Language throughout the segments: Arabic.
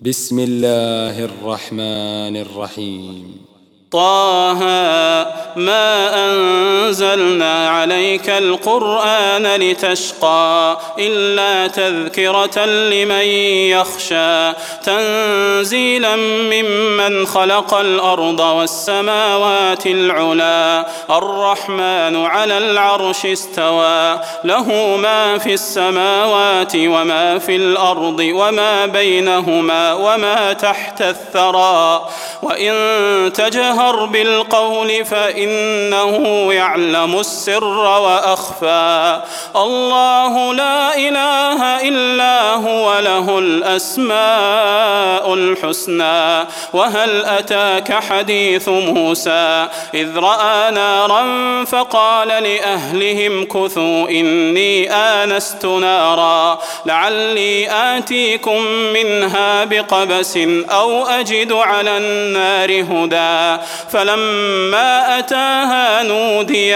بسم الله الرحمن الرحيم. طه ما أنزلنا عليك القرآن لتشقى إلا تذكرة لمن يخشى تنزيلا ممن خلق الأرض والسماوات العلى الرحمن على العرش استوى له ما في السماوات وما في الأرض وما بينهما وما تحت الثرى وإن تجهر بالقول فإنه يعلم السر وأخفى الله لا إله إلا هو له الأسماء الحسنى وهل أتاك حديث موسى إذ رأى نارا فقال لأهلهم كثوا إني آنست نارا لعلي آتيكم منها بقبس أو أجد على النار هدى فلما أتاها نودي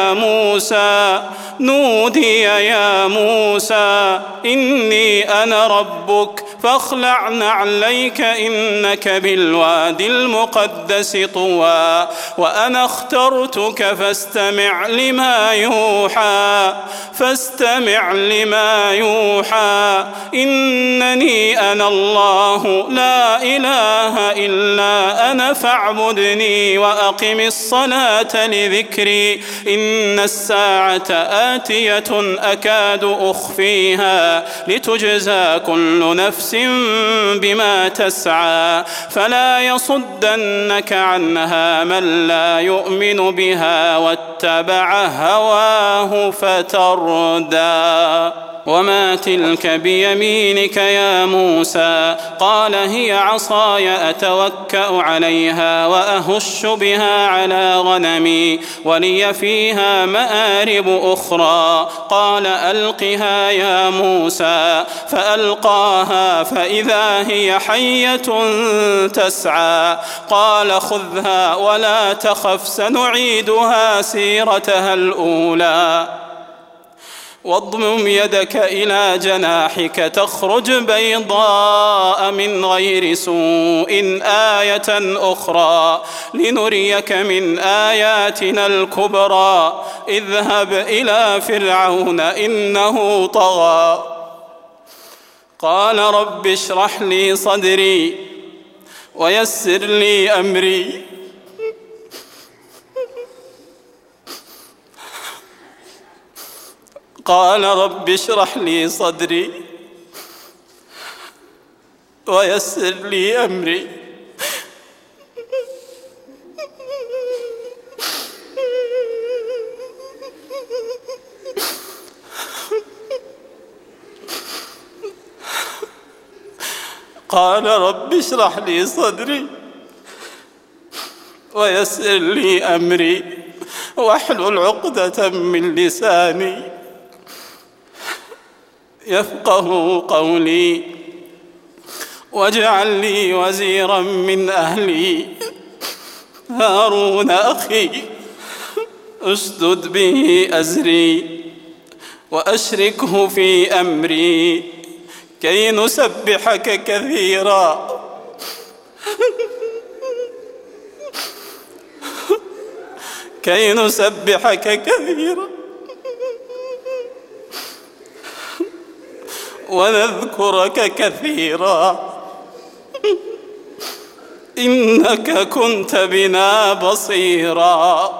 يا موسى إني أنا ربك فاخلع نعليك إنك بالوادي المقدس طوى وأنا اخترتك فاستمع لما يوحى إنني أنا الله لا إله إلا أنا فاعبدني وأقم الصلاة لذكري إن الساعة آتية أكاد أخفيها لتجزى كل نفس بما تسعى فلا يصدنك عنها من لا يؤمن بها واتبع هواه فتردى وما تلك بيمينك يا موسى قال هي عصاي أتوكأ عليها وأهش بها على غنمي ولي فيها مآرب أخرى قال ألقها يا موسى فألقاها فإذا هي حية تسعى قال خذها ولا تخف سنعيدها سيرتها الأولى واضمم يدك إلى جناحك تخرج بيضاء من غير سوء آية أخرى لنريك من آياتنا الكبرى اذهب إلى فرعون إنه طغى قال رب اشرح لي صدري ويسر لي أمري قال رب اشرح لي صدري ويسر لي أمري قال رب اشرح لي صدري ويسر لي أمري واحلل عقدة من لساني يفقه قولي واجعل لي وزيرا من أهلي هارون أخي اشدد به أزري وأشركه في أمري كي نسبحك كثيرا ونذكرك كثيرا إنك كنت بنا بصيرا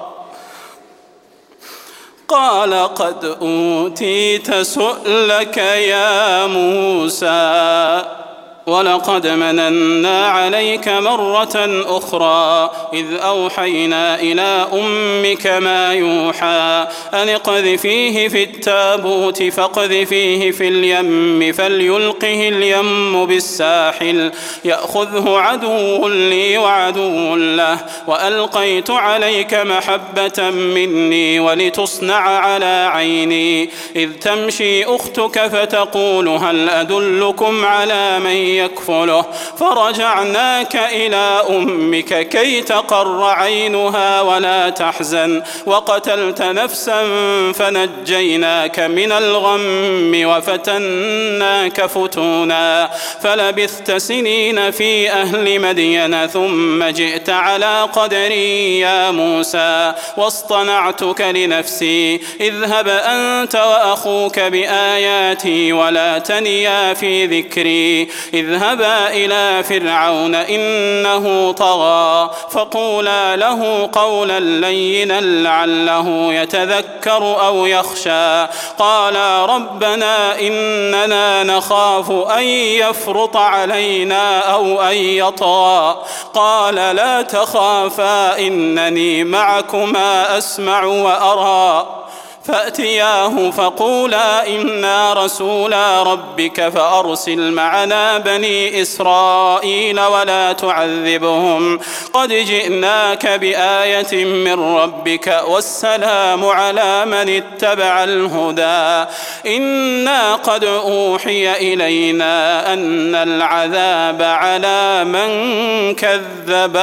قال قد أوتيت سؤلك يا موسى ولقد مننا عليك مرة أخرى إذ أوحينا إلى أمك ما يوحى أن اقذفيه في التابوت فاقذفيه في اليم فليلقه اليم بالساحل يأخذه عدو لي وعدو له وألقيت عليك محبة مني ولتصنع على عيني إذ تمشي أختك فتقول هل أدلكم على من يكفله، فرجعناك إلى أمك كي تقر عينها ولا تحزن، وقتلت نفسا فنجيناك من الغم وفتناك فتونا، فلبثت سنين في أهل مدين ثم جئت على قدري يا موسى واصطنعتك لنفسي، اذهب أنت وأخوك بآياتي ولا تنيا في ذكري، اذهبا إلى فرعون إنه طغى فقولا له قولا لينا لعله يتذكر أو يخشى. قالا ربنا إننا نخاف أن يفرط علينا أو أن يطغى. قال لا تخافا إنني معكما أسمع وأرى. فأتياه فقولا إنا رسولا ربك فأرسل معنا بني إسرائيل ولا تعذبهم قد جئناك بآية من ربك والسلام على من اتبع الهدى. إنا قد أوحي إلينا أن العذاب على من كذب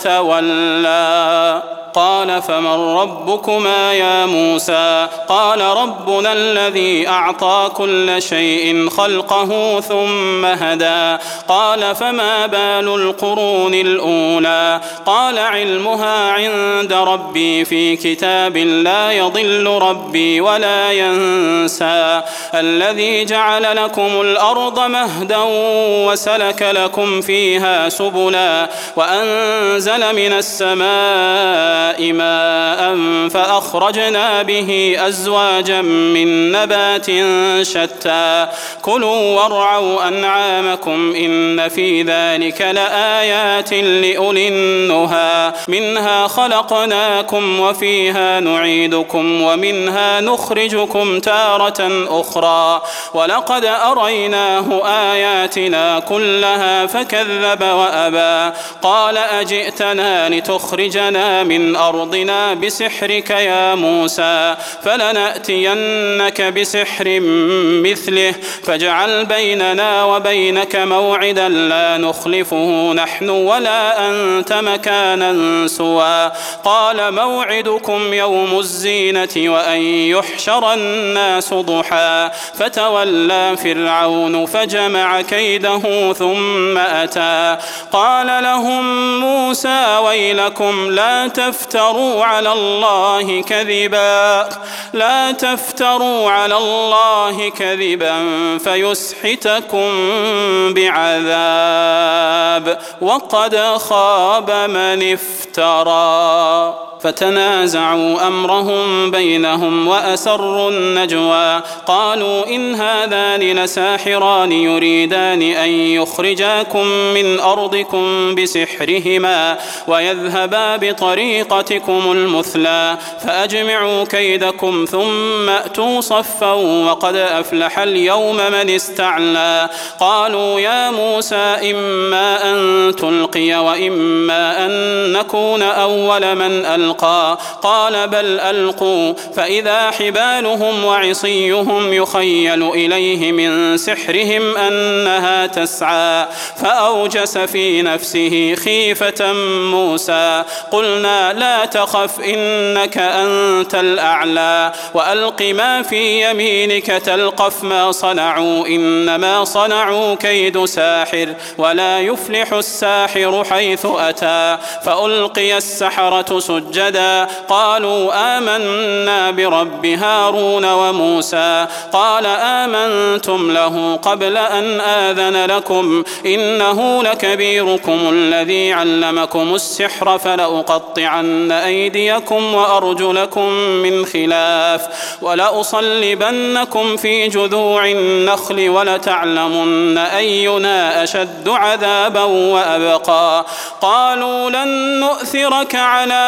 وتولى. قال فمن ربكما يا موسى؟ قال ربنا الذي أعطى كل شيء خلقه ثم هدى. قال فما بال القرون الأولى؟ قال علمها عند ربي في كتاب لا يضل ربي ولا ينسى. الذي جعل لكم الأرض مهدا وسلك لكم فيها سبلا وأنزل من السماء ماء فأخرجنا به أزواجا من نبات شتى كلوا وارعوا أنعامكم إن في ذلك لآيات لأولي النهى. منها خلقناكم وفيها نعيدكم ومنها نخرجكم تارة أخرى ولقد أريناه آياتنا كلها فكذب وأبى. قال أجئتنا لتخرجنا من أرضنا بسحرك يا موسى فلنأتينك بسحر مثله فاجعل بيننا وبينك موعدا لا نخلفه نحن ولا أنت مكانا سوى. قال موعدكم يوم الزينة وأن يحشر الناس ضحى. فتولى فرعون فجمع كيده ثم أتى. قال لهم موسى ويلكم لا تفتروا على الله كذبا فيسحتكم بعذاب وقد خاب من افترى. فتنازعوا أمرهم بينهم وأسروا النجوى. قالوا إن هذان لساحران يريدان أن يخرجاكم من أرضكم بسحرهما ويذهبا بطريقتكم المثلى فأجمعوا كيدكم ثم أتوا صفا وقد أفلح اليوم من استعلى. قالوا يا موسى إما أن تلقي وإما أن نكون أول من ألقى. قال بل ألقوا فإذا حبالهم وعصيهم يخيل إليه من سحرهم أنها تسعى. فأوجس في نفسه خيفة موسى. قلنا لا تخف إنك أنت الأعلى وألق ما في يمينك تلقف ما صنعوا إنما صنعوا كيد ساحر ولا يفلح الساحر حيث أتى. فألقي السحرة سجدا قالوا آمنا برب هارون وموسى. قال آمنتم له قبل أن آذن لكم إنه لكبيركم الذي علمكم السحر فلأقطعن أيديكم وأرجلكم من خلاف ولأصلبنكم في جذوع النخل ولتعلمن أينا أشد عذابا وأبقى. قالوا لن نؤثرك على ما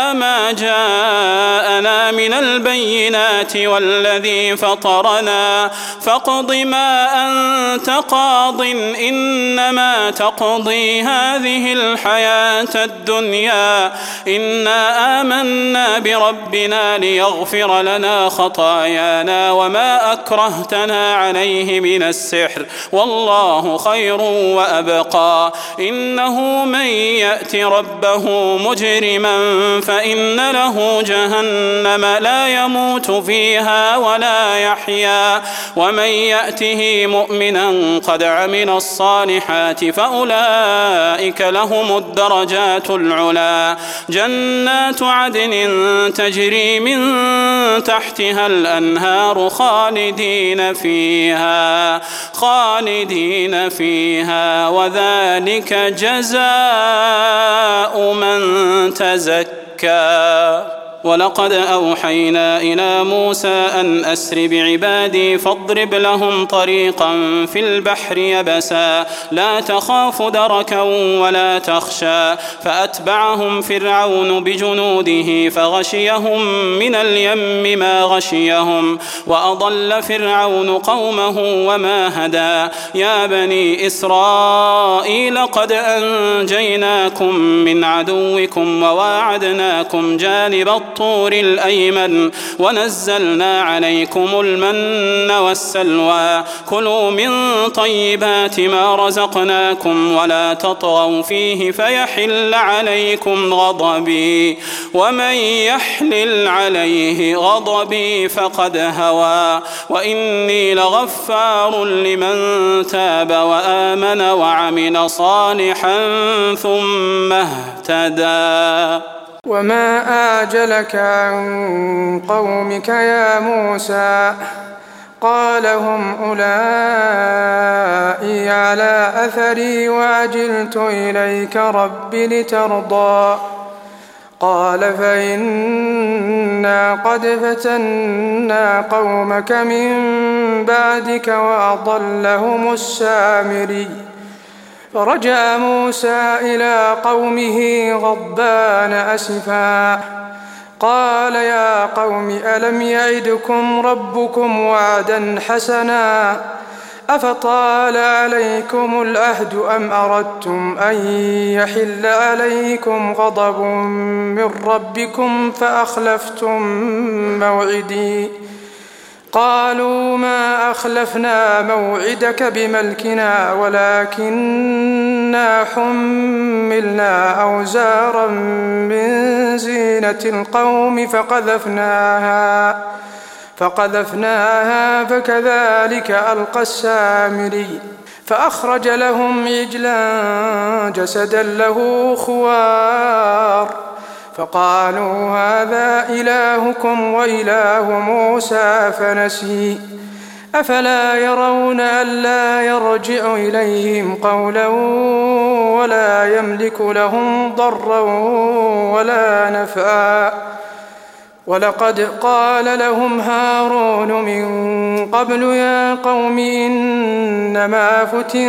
ما جاءنا من البينات والذي فطرنا فاقض ما أنت قاض إنما تقضي هذه الحياة الدنيا إنا آمنا بربنا ليغفر لنا خطايانا وما أكرهتنا عليه من السحر والله خير وأبقى إنه من يأت ربه مجرما فإن له جهنم لا يموت فيها ولا يحيا ومن يأته مؤمنا قد عمل الصالحات فأولئك لهم الدرجات العلا جنات عدن تجري من تحتها الأنهار خالدين فيها وذلك جزاء من تزكى ولقد أوحينا إلى موسى أن أسر بعبادي فاضرب لهم طريقا في البحر يبسا لا تخاف دركا ولا تخشى فأتبعهم فرعون بجنوده فغشيهم من اليم ما غشيهم وأضل فرعون قومه وما هدى يا بني إسرائيل قد أنجيناكم من عدوكم وواعدناكم جانب الطور الأيمن ونزلنا عليكم المن والسلوى كلوا من طيبات ما رزقناكم ولا تطغوا فيه فيحل عليكم غضبي ومن يحلل عليه غضبي فقد هوى وإني لغفار لمن تاب وآمن وعمل صالحا ثم اهتدى وما أعجلك عن قومك يا موسى قال هم أولئك على أثري وعجلت إليك رب لترضى قال فإنا قد فتنا قومك من بعدك وأضلهم السامري فرجع موسى إلى قومه غضبان أسفا قال يا قوم ألم يعدكم ربكم وعدا حسنا أفطال عليكم العهد أم أردتم أن يحل عليكم غضب من ربكم فأخلفتم موعدي قالوا ما أخلفنا موعدك بملكنا ولكننا حملنا أوزارا من زينة القوم فقذفناها فكذلك ألقى السامري فأخرج لهم عجلا جسدا له خوار فقالوا هذا إلهكم وإله موسى فنسي أفلا يرون ألا يرجع إليهم قولا ولا يملك لهم ضرا ولا نفعا ولقد قال لهم هارون من قبل يا قوم إنما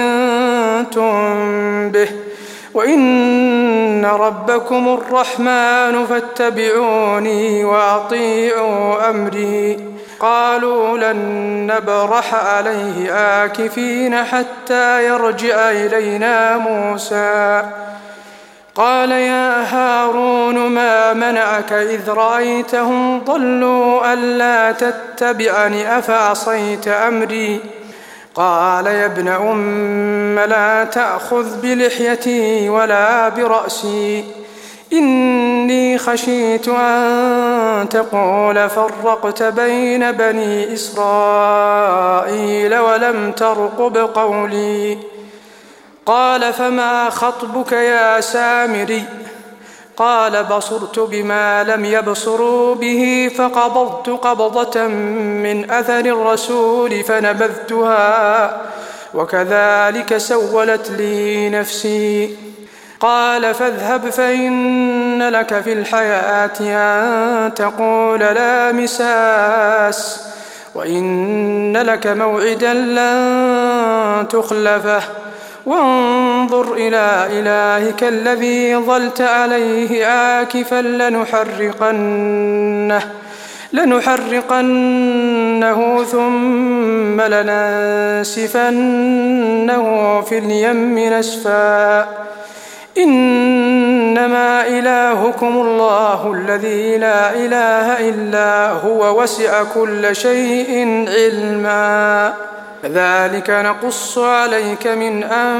فتنتم به وإن ربكم الرحمن فاتبعوني وأطيعوا أمري قالوا لن نبرح عليه آكفين حتى يرجع إلينا موسى قال يا هارون ما منعك إذ رأيتهم ضلوا ألا تتبعني أفعصيت أمري قال يا ابن أم لا تأخذ بلحيتي ولا برأسي إني خشيت أن تقول فرقت بين بني إسرائيل ولم ترقب قولي قال فما خطبك يا سامري قال بصرت بما لم يبصروا به فقبضت قبضة من أثر الرسول فنبذتها وكذلك سولت لي نفسي قال فاذهب فإن لك في الحياة أن تقول لا مساس وإن لك موعدا لن تخلفه وانظر إلى إلهك الذي ظلت عليه عاكفا لنحرقنه ثم لننسفنه في اليم نسفا إنما إلهكم الله الذي لا إله إلا هو وسع كل شيء علما كذلك نقص عليك من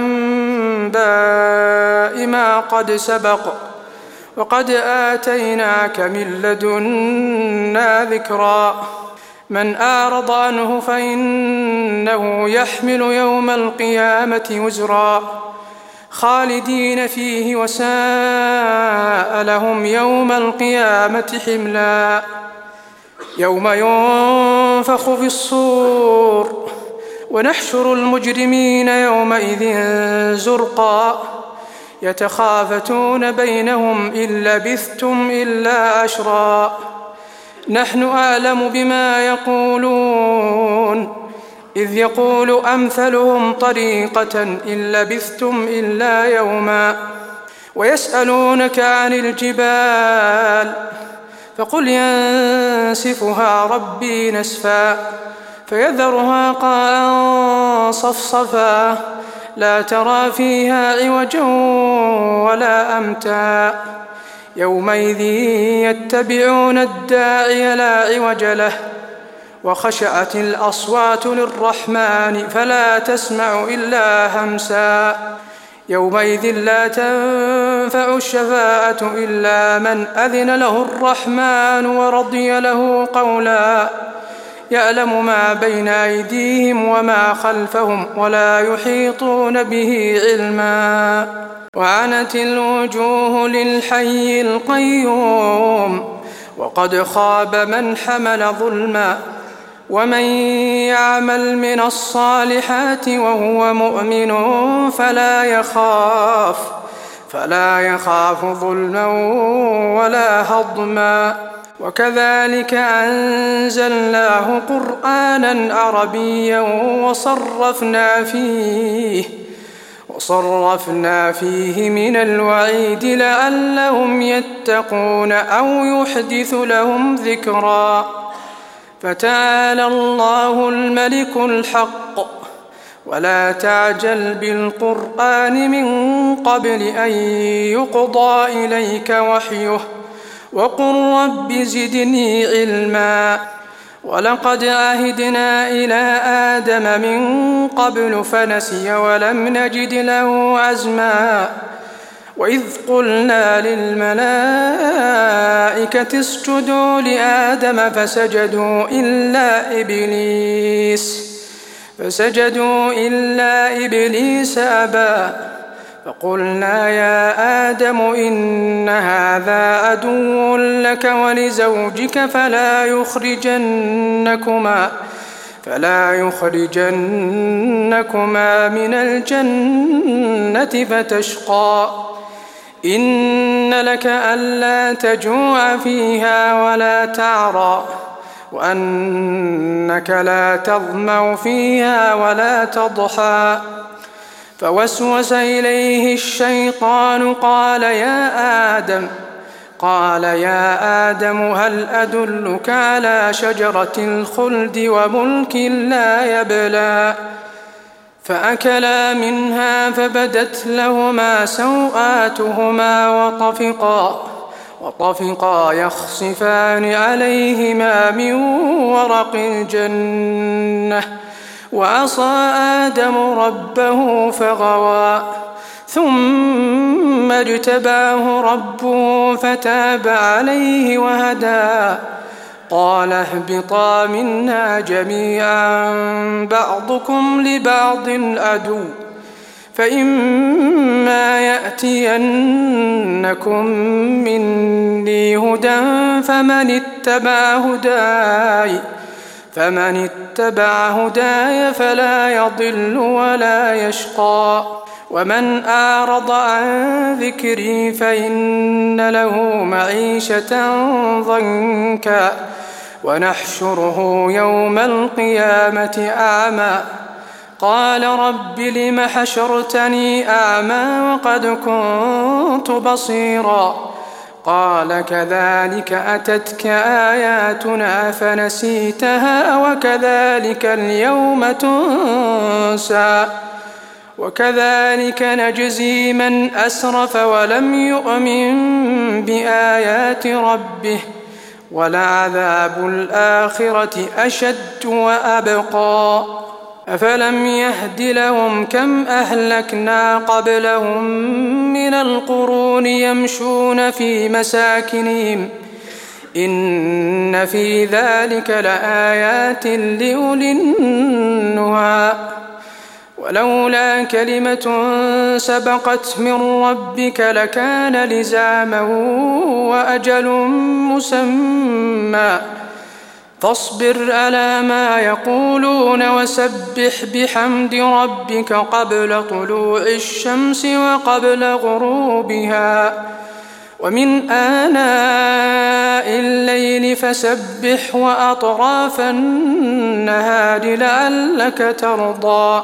أنباء ما قد سبق وقد آتيناك من لدنا ذكرا من أعرض عنه فإنه يحمل يوم القيامة وزرا خالدين فيه وساء لهم يوم القيامة حملا يوم ينفخ في الصور ونحشر المجرمين يومئذ زرقا يتخافتون بينهم إن لبثتم إلا عشرا نحن أعلم بما يقولون إذ يقول أمثلهم طريقة إن لبثتم إلا يوما ويسألونك عن الجبال فقل ينسفها ربي نسفا فيذرها قاعا صفصفا لا ترى فيها عوجا ولا أمتا يومئذ يتبعون الداعي لا عوج له وخشعت الأصوات للرحمن فلا تسمع إلا همسا يومئذ لا تنفع الشفاعة إلا من أذن له الرحمن ورضي له قولا يعلم ما بين أيديهم وما خلفهم ولا يحيطون به علما وعنت الوجوه للحي القيوم وقد خاب من حمل ظلما ومن يعمل من الصالحات وهو مؤمن فلا يخاف ظلما ولا هضما وكذلك أنزلناه قرآنا عربيا وصرفنا فيه من الوعيد لعلهم يتقون أو يحدث لهم ذكرا فتعالى الله الملك الحق ولا تعجل بالقرآن من قبل أن يقضى إليك وحيه وقل رب زدني علما ولقد عهدنا إلى آدم من قبل فنسي ولم نجد له عزما وإذ قلنا للملائكة اسجدوا لآدم فسجدوا إلا إبليس أبى فقلنا يا آدم إن هذا عدو لك ولزوجك فلا يخرجنكما من الجنة فتشقى إن لك ألا تجوع فيها ولا تعرى وأنك لا تظمأ فيها ولا تضحى فوسوس إليه الشيطان قال يا آدم هل أدلك على شجرة الخلد وملك لا يبلى فأكلا منها فبدت لهما سوآتهما وطفقا يخصفان عليهما من ورق الجنة وعصى آدم ربه فغوى ثم اجتباه ربه فتاب عليه وهدى قال اهبطا منها جميعا بعضكم لبعض عدو فإما يأتينكم مني هدى فمن اتبع هداي فلا يضل ولا يشقى ومن أعرض عن ذكري فإن له معيشة ضنكا ونحشره يوم القيامة أعمى قال رب لم حشرتني أعمى وقد كنت بصيرا قال كذلك أتتك آياتنا فنسيتها وكذلك اليوم تنسى وكذلك نجزي من أسرف ولم يؤمن بآيات ربه ولعذاب الآخرة أشد وأبقى أفلم يهد لهم كم أهلكنا قبلهم من القرون يمشون في مساكنهم إن في ذلك لآيات لأولي النهى ولولا كلمة سبقت من ربك لكان لزاما وأجل مسمى فاصبر على ما يقولون وسبح بحمد ربك قبل طلوع الشمس وقبل غروبها ومن آناء الليل فسبح وأطراف النهار لعلك ترضى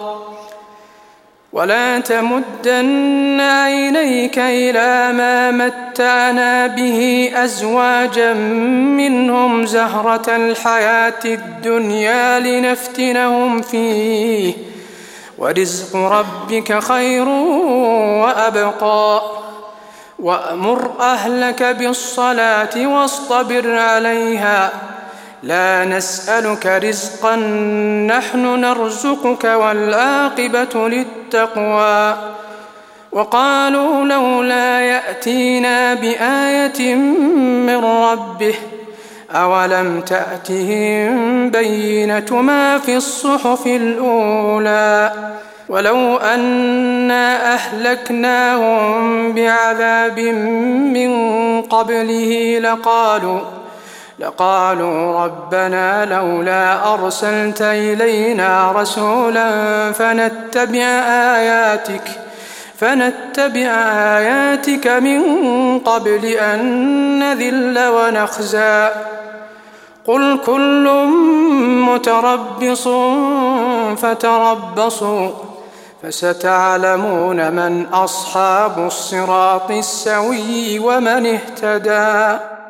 ولا تمدن عينيك إلى ما متعنا به أزواجا منهم زهرة الحياة الدنيا لنفتنهم فيه ورزق ربك خير وأبقى وأمر أهلك بالصلاة واصطبر عليها لا نسألك رزقا نحن نرزقك والعاقبة للتقوى وقالوا لولا يأتينا بآية من ربه أولم تأتهم بينة ما في الصحف الأولى ولو أنا أهلكناهم بعذاب من قبله لقالوا ربنا لولا أرسلت إلينا رسولا فنتبع آياتك من قبل أن نذل ونخزى قل كل متربص فتربصوا فستعلمون من أصحاب الصراط السوي ومن اهتدى.